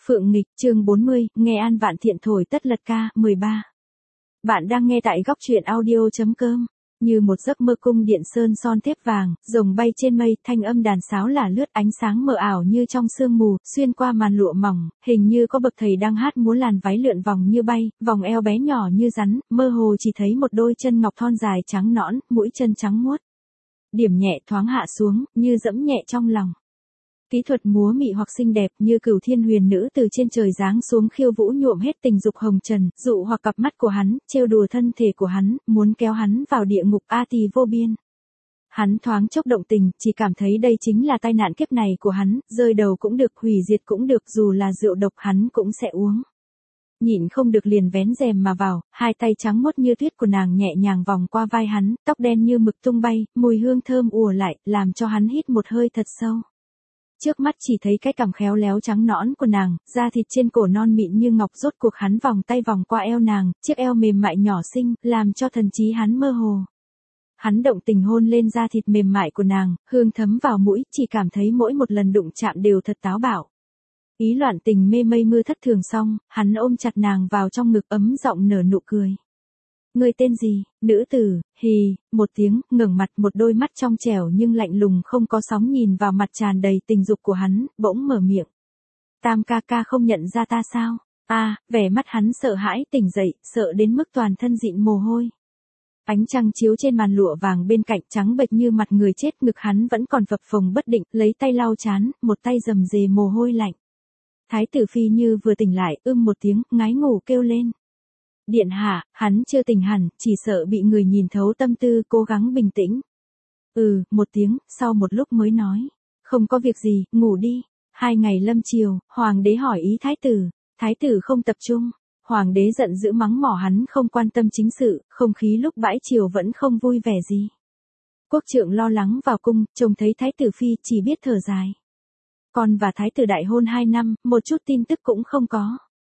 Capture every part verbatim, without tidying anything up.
Phượng Nghịch, chương bốn mươi, nghe An Vạn Thiện thổi tất lật ca, mười ba. Bạn đang nghe tại góc truyện audio.com. Như một giấc mơ cung điện sơn son thép vàng, rồng bay trên mây, thanh âm đàn sáo là lướt ánh sáng mờ ảo như trong sương mù, xuyên qua màn lụa mỏng, hình như có bậc thầy đang hát múa làn váy lượn vòng như bay, vòng eo bé nhỏ như rắn, mơ hồ chỉ thấy một đôi chân ngọc thon dài trắng nõn, mũi chân trắng muốt. Điểm nhẹ thoáng hạ xuống, như dẫm nhẹ trong lòng. Kỹ thuật múa mị hoặc xinh đẹp như cửu thiên huyền nữ từ trên trời giáng xuống khiêu vũ nhuộm hết tình dục hồng trần, dụ hoặc cặp mắt của hắn, trêu đùa thân thể của hắn, muốn kéo hắn vào địa ngục a tỳ vô biên. Hắn thoáng chốc động tình, chỉ cảm thấy đây chính là tai nạn kiếp này của hắn, rơi đầu cũng được, hủy diệt cũng được, dù là rượu độc hắn cũng sẽ uống. Nhịn không được liền vén rèm mà vào, hai tay trắng muốt như tuyết của nàng nhẹ nhàng vòng qua vai hắn, tóc đen như mực tung bay, mùi hương thơm ùa lại, làm cho hắn hít một hơi thật sâu. Trước mắt chỉ thấy cái cằm khéo léo trắng nõn của nàng, da thịt trên cổ non mịn như ngọc, rốt cuộc hắn vòng tay vòng qua eo nàng, chiếc eo mềm mại nhỏ xinh, làm cho thần trí hắn mơ hồ. Hắn động tình hôn lên da thịt mềm mại của nàng, hương thấm vào mũi, chỉ cảm thấy mỗi một lần đụng chạm đều thật táo bạo. Ý loạn tình mê mây mưa thất thường xong, hắn ôm chặt nàng vào trong ngực, ấm giọng nở nụ cười. Ngươi tên gì? Nữ tử, hì, một tiếng, ngẩng mặt, một đôi mắt trong trẻo nhưng lạnh lùng không có sóng nhìn vào mặt tràn đầy tình dục của hắn, bỗng mở miệng. Tam ca ca không nhận ra ta sao? A, à, vẻ mắt hắn sợ hãi tỉnh dậy, sợ đến mức toàn thân dịn mồ hôi. Ánh trăng chiếu trên màn lụa vàng bên cạnh, trắng bệch như mặt người chết, ngực hắn vẫn còn phập phồng bất định, lấy tay lau trán, một tay rầm rề mồ hôi lạnh. Thái tử phi như vừa tỉnh lại, ưm một tiếng, ngái ngủ kêu lên. Điện hạ, hắn chưa tỉnh hẳn, chỉ sợ bị người nhìn thấu tâm tư, cố gắng bình tĩnh. Ừ, một tiếng, sau một lúc mới nói. Không có việc gì, ngủ đi. Hai ngày lâm chiều, hoàng đế hỏi ý thái tử. Thái tử không tập trung. Hoàng đế giận dữ mắng mỏ hắn không quan tâm chính sự, không khí lúc bãi chiều vẫn không vui vẻ gì. Quốc trượng lo lắng vào cung, trông thấy thái tử phi chỉ biết thở dài. Con và thái tử đại hôn hai năm, một chút tin tức cũng không có.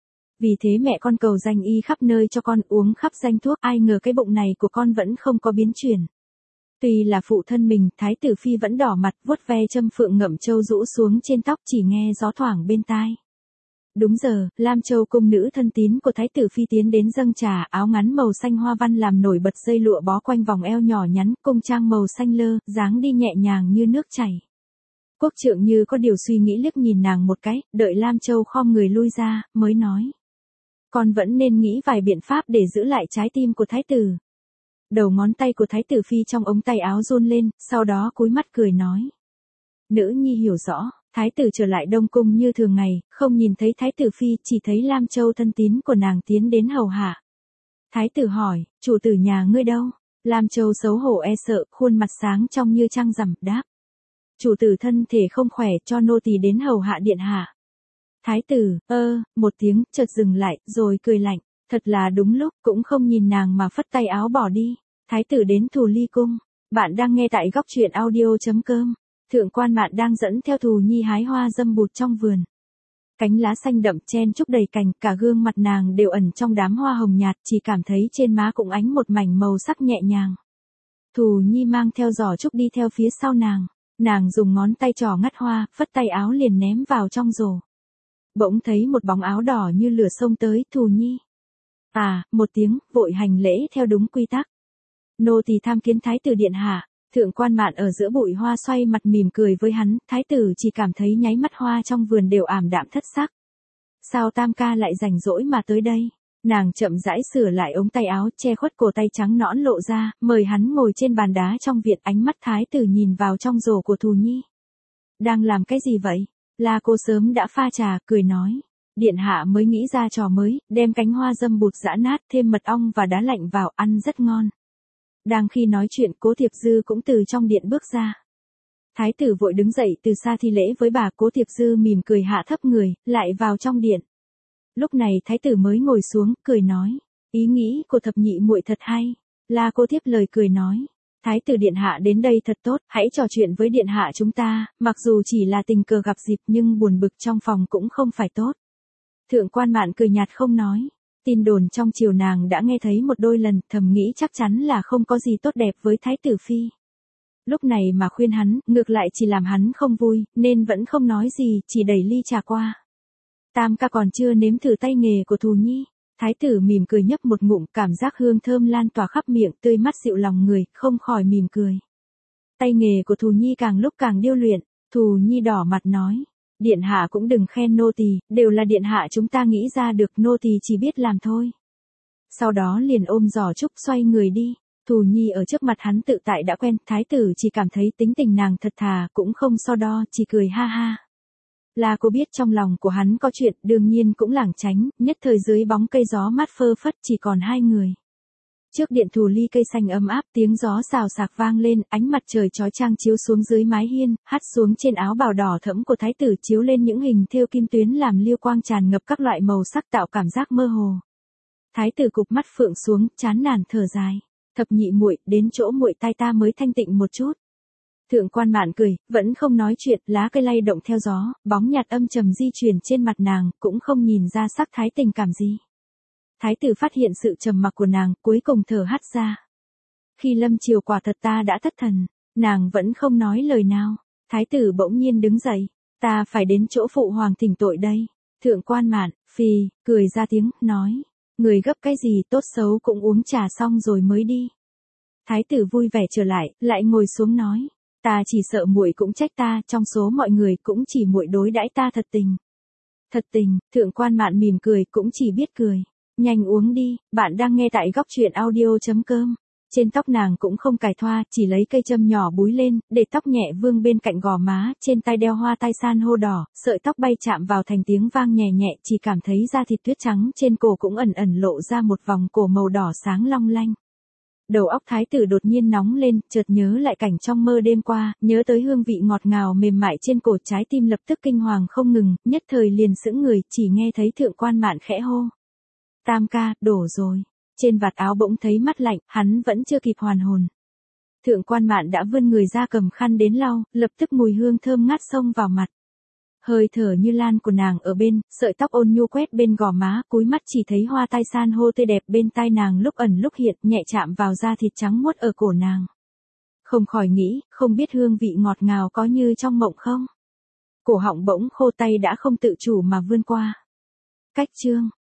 Vì thế mẹ con cầu danh y khắp nơi cho con uống khắp danh thuốc, ai ngờ cái bụng này của con vẫn không có biến chuyển. Tuy là phụ thân mình, thái tử phi vẫn đỏ mặt, vuốt ve châm phượng ngậm châu rũ xuống trên tóc, chỉ nghe gió thoảng bên tai. Đúng giờ, Lam Châu cung nữ thân tín của thái tử phi tiến đến dâng trà, áo ngắn màu xanh hoa văn làm nổi bật dây lụa bó quanh vòng eo nhỏ nhắn, cung trang màu xanh lơ, dáng đi nhẹ nhàng như nước chảy. Quốc trượng như có điều suy nghĩ liếc nhìn nàng một cái, đợi Lam Châu khom người lui ra, mới nói. Con vẫn nên nghĩ vài biện pháp để giữ lại trái tim của thái tử. Đầu ngón tay của thái tử phi trong ống tay áo run lên, sau đó cúi mắt cười nói. Nữ nhi hiểu rõ, thái tử trở lại Đông Cung như thường ngày, không nhìn thấy thái tử phi, chỉ thấy Lam Châu thân tín của nàng tiến đến hầu hạ. Thái tử hỏi, chủ tử nhà ngươi đâu? Lam Châu xấu hổ e sợ, khuôn mặt sáng trong như trăng rằm, đáp. Chủ tử thân thể không khỏe, cho nô tỳ đến hầu hạ điện hạ. Thái tử, ơ, một tiếng, chợt dừng lại, rồi cười lạnh, thật là đúng lúc, cũng không nhìn nàng mà phất tay áo bỏ đi. Thái tử đến Thù Ly cung. Bạn đang nghe tại góc truyện audio.com. Thượng quan Mạn đang dẫn theo Thù Nhi hái hoa dâm bụt trong vườn. Cánh lá xanh đậm chen chúc đầy cành, cả gương mặt nàng đều ẩn trong đám hoa hồng nhạt, chỉ cảm thấy trên má cũng ánh một mảnh màu sắc nhẹ nhàng. Thù Nhi mang theo giỏ trúc đi theo phía sau nàng. Nàng dùng ngón tay trỏ ngắt hoa, phất tay áo liền ném vào trong rổ. Bỗng thấy một bóng áo đỏ như lửa xông tới, Thù Nhi. À, một tiếng, vội hành lễ theo đúng quy tắc. Nô tỳ tham kiến thái tử điện hạ. Thượng quan Mạn ở giữa bụi hoa xoay mặt mỉm cười với hắn, thái tử chỉ cảm thấy nháy mắt hoa trong vườn đều ảm đạm thất sắc. Sao tam ca lại rảnh rỗi mà tới đây? Nàng chậm rãi sửa lại ống tay áo, che khuất cổ tay trắng nõn lộ ra, mời hắn ngồi trên bàn đá trong viện, ánh mắt thái tử nhìn vào trong rổ của Thù Nhi. Đang làm cái gì vậy? La cô sớm đã pha trà, cười nói. Điện hạ mới nghĩ ra trò mới, đem cánh hoa dâm bụt giã nát, thêm mật ong và đá lạnh vào, ăn rất ngon. Đang khi nói chuyện, Cố Thiệp Dư cũng từ trong điện bước ra. Thái tử vội đứng dậy từ xa thi lễ với bà. Cố Thiệp Dư mỉm cười hạ thấp người, lại vào trong điện. Lúc này thái tử mới ngồi xuống, cười nói. Ý nghĩ của thập nhị muội thật hay. La cô tiếp lời cười nói. Thái tử điện hạ đến đây thật tốt, hãy trò chuyện với điện hạ chúng ta, mặc dù chỉ là tình cờ gặp dịp nhưng buồn bực trong phòng cũng không phải tốt. Thượng quan Mạn cười nhạt không nói. Tin đồn trong triều nàng đã nghe thấy một đôi lần, thầm nghĩ chắc chắn là không có gì tốt đẹp với thái tử phi. Lúc này mà khuyên hắn, ngược lại chỉ làm hắn không vui, nên vẫn không nói gì, chỉ đẩy ly trà qua. Tam ca còn chưa nếm thử tay nghề của Thù Nhi. Thái tử mỉm cười nhấp một ngụm, cảm giác hương thơm lan tỏa khắp miệng, tươi mắt dịu lòng người, không khỏi mỉm cười. Tay nghề của Thù Nhi càng lúc càng điêu luyện. Thù Nhi đỏ mặt nói, điện hạ cũng đừng khen nô tỳ, đều là điện hạ chúng ta nghĩ ra được, nô tỳ chỉ biết làm thôi. Sau đó liền ôm giỏ trúc xoay người đi. Thù Nhi ở trước mặt hắn tự tại đã quen, thái tử chỉ cảm thấy tính tình nàng thật thà, cũng không so đo, chỉ cười ha ha. Là cô biết trong lòng của hắn có chuyện, đương nhiên cũng lảng tránh, nhất thời dưới bóng cây gió mát phơ phất chỉ còn hai người. Trước điện thù ly cây xanh ấm áp, tiếng gió xào xạc vang lên, ánh mặt trời chói chang chiếu xuống dưới mái hiên, hắt xuống trên áo bào đỏ thẫm của thái tử, chiếu lên những hình thêu kim tuyến làm liêu quang tràn ngập các loại màu sắc tạo cảm giác mơ hồ. Thái tử cụp mắt phượng xuống, chán nản thở dài. Thập nhị muội, đến chỗ muội tai ta mới thanh tịnh một chút. Thượng quan Mạn cười, vẫn không nói chuyện, lá cây lay động theo gió, bóng nhạt âm trầm di chuyển trên mặt nàng, cũng không nhìn ra sắc thái tình cảm gì. Thái tử phát hiện sự trầm mặc của nàng, cuối cùng thở hắt ra. Khi lâm chiều quả thật ta đã thất thần, nàng vẫn không nói lời nào. Thái tử bỗng nhiên đứng dậy, ta phải đến chỗ phụ hoàng thỉnh tội đây. Thượng quan Mạn, phì, cười ra tiếng, nói, người gấp cái gì, tốt xấu cũng uống trà xong rồi mới đi. Thái tử vui vẻ trở lại, lại ngồi xuống nói, ta chỉ sợ muội cũng trách ta, trong số mọi người cũng chỉ muội đối đãi ta thật tình. Thật tình, Thượng quan Mạn mỉm cười, cũng chỉ biết cười. Nhanh uống đi, bạn đang nghe tại góc truyện audio chấm com. Trên tóc nàng cũng không cài thoa, chỉ lấy cây châm nhỏ búi lên, để tóc nhẹ vương bên cạnh gò má, trên tay đeo hoa tai san hô đỏ, sợi tóc bay chạm vào thành tiếng vang nhẹ nhẹ, chỉ cảm thấy da thịt tuyết trắng trên cổ cũng ẩn ẩn lộ ra một vòng cổ màu đỏ sáng long lanh. Đầu óc thái tử đột nhiên nóng lên, chợt nhớ lại cảnh trong mơ đêm qua, nhớ tới hương vị ngọt ngào mềm mại trên cổ, trái tim lập tức kinh hoàng không ngừng, nhất thời liền sững người, chỉ nghe thấy Thượng quan Mạn khẽ hô. Tam ca, đổ rồi. Trên vạt áo bỗng thấy mắt lạnh, hắn vẫn chưa kịp hoàn hồn. Thượng quan Mạn đã vươn người ra cầm khăn đến lau, lập tức mùi hương thơm ngát xông vào mặt. Hơi thở như lan của nàng ở bên, sợi tóc ôn nhu quét bên gò má, cúi mắt chỉ thấy hoa tai san hô tươi đẹp bên tai nàng lúc ẩn lúc hiện, nhẹ chạm vào da thịt trắng muốt ở cổ nàng. Không khỏi nghĩ, không biết hương vị ngọt ngào có như trong mộng không? Cổ họng bỗng khô, tay đã không tự chủ mà vươn qua. Cách chương